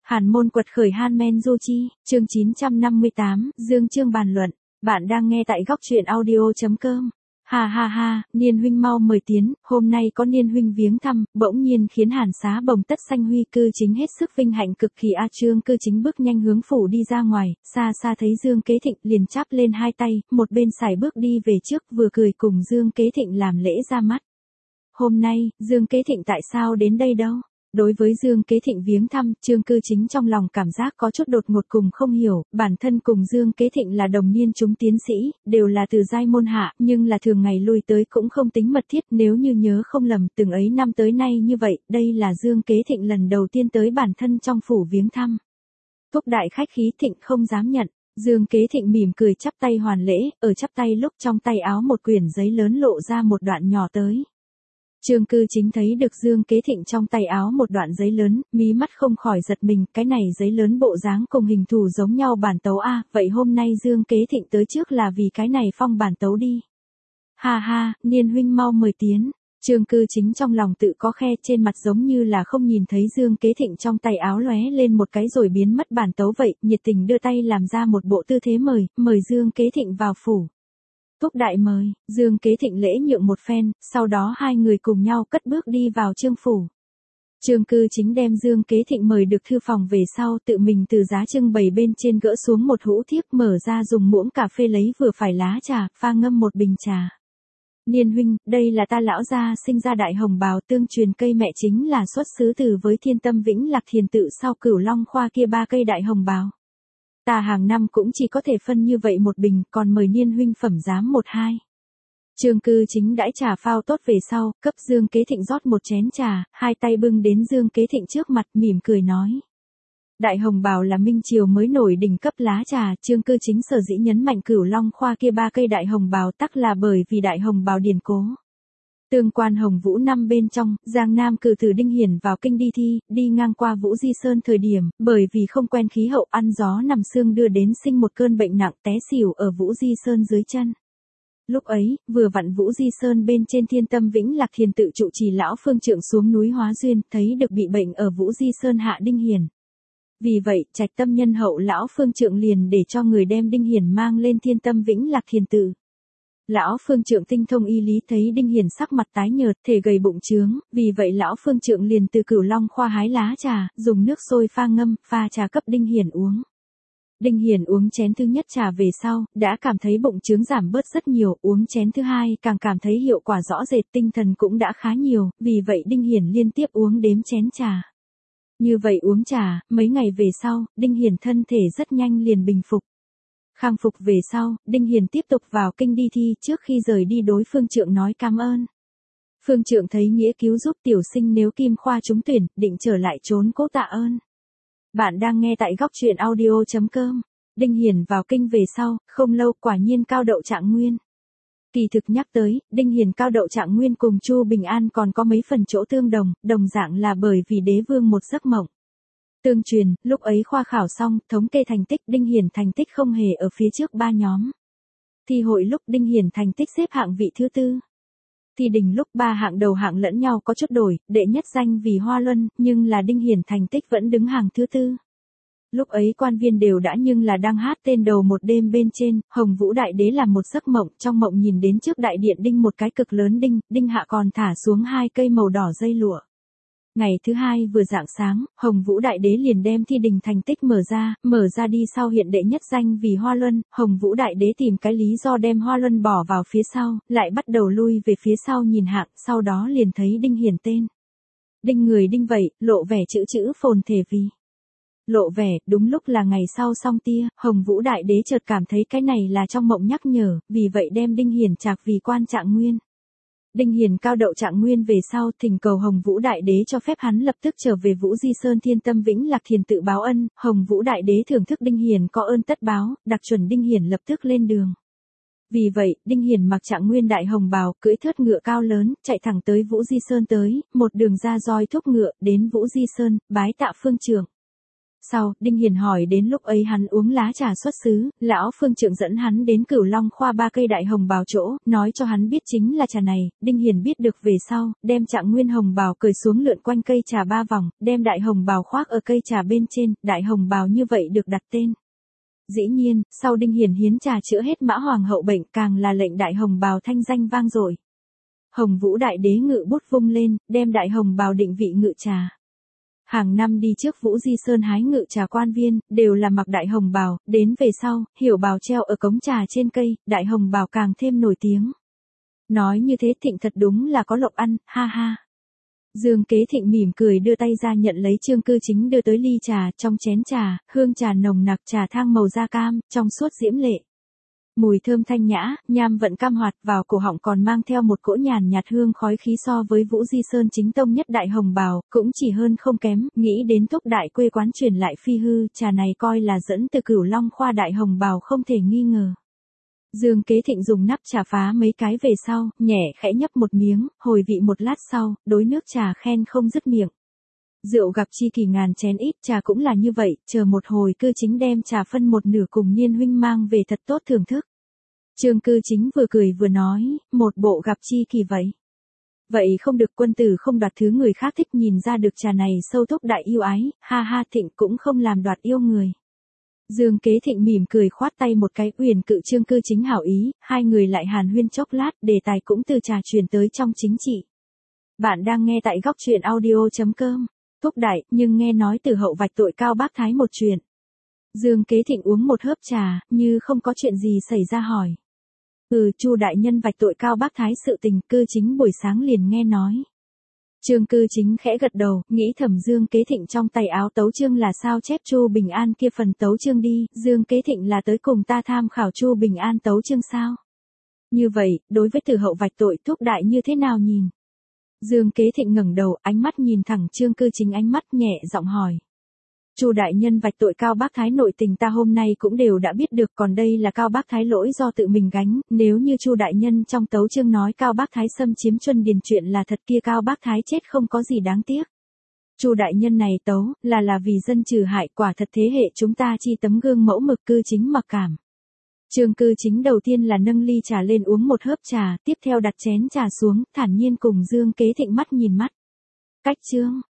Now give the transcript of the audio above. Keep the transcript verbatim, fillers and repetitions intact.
Hàn môn quật khởi Hanmen Du Chi, chương chín trăm năm mươi tám, Dương chương bàn luận. Bạn đang nghe tại góc truyện audio.com. Ha ha ha, Niên huynh mau mời tiến, hôm nay có Niên huynh viếng thăm, bỗng nhiên khiến Hàn Xá Bồng Tất Xanh Huy Cư Chính hết sức vinh hạnh cực kỳ. A Trương Cư Chính bước nhanh hướng phủ đi ra ngoài, xa xa thấy Dương Kế Thịnh liền chắp lên hai tay, một bên sải bước đi về trước vừa cười cùng Dương Kế Thịnh làm lễ ra mắt. Hôm nay, Dương Kế Thịnh tại sao đến đây đâu? Đối với Dương Kế Thịnh viếng thăm, Trương Cư Chính trong lòng cảm giác có chút đột ngột cùng không hiểu, bản thân cùng Dương Kế Thịnh là đồng niên chúng tiến sĩ, đều là từ giai môn hạ, nhưng là thường ngày lui tới cũng không tính mật thiết, nếu như nhớ không lầm, từng ấy năm tới nay như vậy, đây là Dương Kế Thịnh lần đầu tiên tới bản thân trong phủ viếng thăm. Thúc đại khách khí Thịnh không dám nhận, Dương Kế Thịnh mỉm cười chắp tay hoàn lễ, ở chắp tay lúc trong tay áo một quyển giấy lớn lộ ra một đoạn nhỏ tới. Trương Cư Chính thấy được Dương Kế Thịnh trong tay áo một đoạn giấy lớn, mí mắt không khỏi giật mình, cái này giấy lớn bộ dáng cùng hình thù giống nhau bản tấu a, vậy hôm nay Dương Kế Thịnh tới trước là vì cái này phong bản tấu đi. Ha ha, Niên huynh mau mời tiến. Trương Cư Chính trong lòng tự có khe, trên mặt giống như là không nhìn thấy Dương Kế Thịnh trong tay áo lóe lên một cái rồi biến mất bản tấu vậy, nhiệt tình đưa tay làm ra một bộ tư thế mời, mời Dương Kế Thịnh vào phủ. Thúc đại mời, Dương Kế Thịnh lễ nhượng một phen, sau đó hai người cùng nhau cất bước đi vào Trương phủ. Trương Cư Chính đem Dương Kế Thịnh mời được thư phòng về sau, tự mình từ giá trưng bày bên trên gỡ xuống một hũ thiếc, mở ra dùng muỗng cà phê lấy vừa phải lá trà, pha ngâm một bình trà. Niên huynh, đây là ta lão gia sinh ra đại hồng bào, tương truyền cây mẹ chính là xuất xứ từ với Thiên Tâm Vĩnh Lạc Thiền tự sau Cửu Long khoa kia ba cây đại hồng bào. Ta hàng năm cũng chỉ có thể phân như vậy một bình, còn mời Niên huynh phẩm giám một hai. Trương Cư Chính đãi trà phao tốt về sau, cấp Dương Kế Thịnh rót một chén trà, hai tay bưng đến Dương Kế Thịnh trước mặt, mỉm cười nói. Đại hồng bào là minh triều mới nổi đỉnh cấp lá trà, Trương Cư Chính sở dĩ nhấn mạnh Cửu Long khoa kia ba cây đại hồng bào tắc là bởi vì đại hồng bào điển cố. Tương quan Hồng Vũ năm bên trong, Giang Nam cử tử Đinh Hiển vào kinh đi thi, đi ngang qua Vũ Di Sơn thời điểm, bởi vì không quen khí hậu ăn gió nằm sương đưa đến sinh một cơn bệnh nặng té xỉu ở Vũ Di Sơn dưới chân. Lúc ấy, vừa vặn Vũ Di Sơn bên trên Thiên Tâm Vĩnh Lạc Thiền tự trụ trì lão phương trượng xuống núi hóa duyên, thấy được bị bệnh ở Vũ Di Sơn hạ Đinh Hiển. Vì vậy, trạch tâm nhân hậu lão phương trượng liền để cho người đem Đinh Hiển mang lên Thiên Tâm Vĩnh Lạc Thiền tự. Lão phương trượng tinh thông y lý thấy Đinh Hiển sắc mặt tái nhợt, thể gầy bụng trướng, vì vậy lão phương trượng liền từ Cửu Long khoa hái lá trà, dùng nước sôi pha ngâm, pha trà cấp Đinh Hiển uống. Đinh Hiển uống chén thứ nhất trà về sau, đã cảm thấy bụng trướng giảm bớt rất nhiều, uống chén thứ hai càng cảm thấy hiệu quả rõ rệt, tinh thần cũng đã khá nhiều, vì vậy Đinh Hiển liên tiếp uống đếm chén trà. Như vậy uống trà, mấy ngày về sau, Đinh Hiển thân thể rất nhanh liền bình phục. Khang phục về sau, Đinh Hiển tiếp tục vào kinh đi thi, trước khi rời đi đối phương trượng nói cảm ơn. Phương trượng thấy nghĩa cứu giúp tiểu sinh nếu kim khoa trúng tuyển, định trở lại trốn cố tạ ơn. Bạn đang nghe tại góc truyện audio.com. Đinh Hiển vào kinh về sau, không lâu quả nhiên cao đậu trạng nguyên. Kỳ thực nhắc tới, Đinh Hiển cao đậu trạng nguyên cùng Chu Bình An còn có mấy phần chỗ tương đồng, đồng dạng là bởi vì đế vương một giấc mộng. Tương truyền, lúc ấy khoa khảo xong, thống kê thành tích, Đinh Hiển thành tích không hề ở phía trước ba nhóm. Thi hội lúc Đinh Hiển thành tích xếp hạng vị thứ tư. Thi đình lúc ba hạng đầu hạng lẫn nhau có chút đổi, đệ nhất danh vì Hoa Luân, nhưng là Đinh Hiển thành tích vẫn đứng hàng thứ tư. Lúc ấy quan viên đều đã nhưng là đang hát tên đầu một đêm bên trên, Hồng Vũ Đại Đế làm một giấc mộng, trong mộng nhìn đến trước đại điện đinh một cái cực lớn đinh, đinh hạ còn thả xuống hai cây màu đỏ dây lụa. Ngày thứ hai vừa rạng sáng, Hồng Vũ Đại Đế liền đem thi đình thành tích mở ra, mở ra đi sau hiện đệ nhất danh vì Hoa Luân, Hồng Vũ Đại Đế tìm cái lý do đem Hoa Luân bỏ vào phía sau, lại bắt đầu lui về phía sau nhìn hạng, sau đó liền thấy Đinh Hiển tên. Đinh người đinh vậy, lộ vẻ chữ chữ phồn thể vì. Lộ vẻ, đúng lúc là ngày sau song tia, Hồng Vũ Đại Đế chợt cảm thấy cái này là trong mộng nhắc nhở, vì vậy đem Đinh Hiển trạc vì quan trạng nguyên. Đinh Hiển cao đậu trạng nguyên về sau, thỉnh cầu Hồng Vũ Đại Đế cho phép hắn lập tức trở về Vũ Di Sơn Thiên Tâm Vĩnh Lạc Thiền tự báo ân, Hồng Vũ Đại Đế thưởng thức Đinh Hiển có ơn tất báo, đặc chuẩn Đinh Hiển lập tức lên đường. Vì vậy, Đinh Hiển mặc trạng nguyên đại hồng bào, cưỡi thớt ngựa cao lớn, chạy thẳng tới Vũ Di Sơn tới, một đường ra roi thúc ngựa, đến Vũ Di Sơn, bái tạ phương trượng. Sau, Đinh Hiền hỏi đến lúc ấy hắn uống lá trà xuất xứ, lão phương trượng dẫn hắn đến Cửu Long khoa ba cây đại hồng bào chỗ, nói cho hắn biết chính là trà này. Đinh Hiền biết được về sau, đem trạng nguyên hồng bào cởi xuống lượn quanh cây trà ba vòng, đem đại hồng bào khoác ở cây trà bên trên, đại hồng bào như vậy được đặt tên. Dĩ nhiên, sau Đinh Hiền hiến trà chữa hết Mã Hoàng hậu bệnh, càng là lệnh đại hồng bào thanh danh vang dội. Hồng Vũ đại đế ngự bút vung lên, đem đại hồng bào định vị ngự trà. Hàng năm đi trước Vũ Di Sơn hái ngự trà quan viên, đều là mặc đại hồng bào, đến về sau, hiểu bào treo ở cống trà trên cây, đại hồng bào càng thêm nổi tiếng. Nói như thế Thịnh thật đúng là có lộc ăn, ha ha. Dương Kế Thịnh mỉm cười đưa tay ra nhận lấy Trương Cư Chính đưa tới ly trà, trong chén trà, hương trà nồng nặc, trà thang màu da cam, trong suốt diễm lệ. Mùi thơm thanh nhã, nham vận cam hoạt, vào cổ họng còn mang theo một cỗ nhàn nhạt hương khói khí, so với Vũ Di Sơn chính tông nhất đại hồng bào, cũng chỉ hơn không kém. Nghĩ đến Thúc đại quê quán truyền lại phi hư, trà này coi là dẫn từ Cửu Long khoa đại hồng bào không thể nghi ngờ. Dương Kế Thịnh dùng nắp trà phá mấy cái về sau, nhẹ khẽ nhấp một miếng, hồi vị một lát sau, đối nước trà khen không dứt miệng. Rượu gặp chi kỳ ngàn chén ít, trà cũng là như vậy, chờ một hồi Cư Chính đem trà phân một nửa cùng Niên huynh mang về thật tốt thưởng thức. Trương Cư Chính vừa cười vừa nói, một bộ gặp chi kỳ vậy. Vậy không được, quân tử không đoạt thứ người khác thích, nhìn ra được trà này sâu Thúc đại yêu ái, ha ha. Thịnh cũng không làm đoạt yêu người. Dương Kế Thịnh mỉm cười khoát tay một cái, uyển cự Trương Cư Chính hảo ý, hai người lại hàn huyên chốc lát, đề tài cũng từ trà truyền tới trong chính trị. Bạn đang nghe tại góc truyện audio chấm com. Thúc đại, nhưng nghe nói từ hậu vạch tội Cao Bác Thái một chuyện. Dương Kế Thịnh uống một hớp trà, như không có chuyện gì xảy ra hỏi. Ừ, Chu đại nhân vạch tội Cao Bác Thái sự tình, Cư Chính buổi sáng liền nghe nói. Trương Cư Chính khẽ gật đầu, nghĩ thầm Dương Kế Thịnh trong tay áo tấu chương là sao chép Chu Bình An kia phần tấu chương đi, Dương Kế Thịnh là tới cùng ta tham khảo Chu Bình An tấu chương sao? Như vậy, đối với từ hậu vạch tội Thúc đại như thế nào nhìn? Dương Kế Thịnh ngẩng đầu, ánh mắt nhìn thẳng Trương Cư Chính, ánh mắt nhẹ giọng hỏi. Chu đại nhân vạch tội Cao Bác Thái nội tình ta hôm nay cũng đều đã biết được, còn đây là Cao Bác Thái lỗi do tự mình gánh, nếu như Chu đại nhân trong tấu chương nói Cao Bác Thái xâm chiếm Chuân Điền chuyện là thật, kia Cao Bác Thái chết không có gì đáng tiếc. Chu đại nhân này tấu là là vì dân trừ hại, quả thật thế hệ chúng ta chi tấm gương mẫu mực. Cư Chính mặc cảm. Trương Cư Chính đầu tiên là nâng ly trà lên uống một hớp trà, tiếp theo đặt chén trà xuống, thản nhiên cùng Dương Kế Thịnh mắt nhìn mắt. Cách chương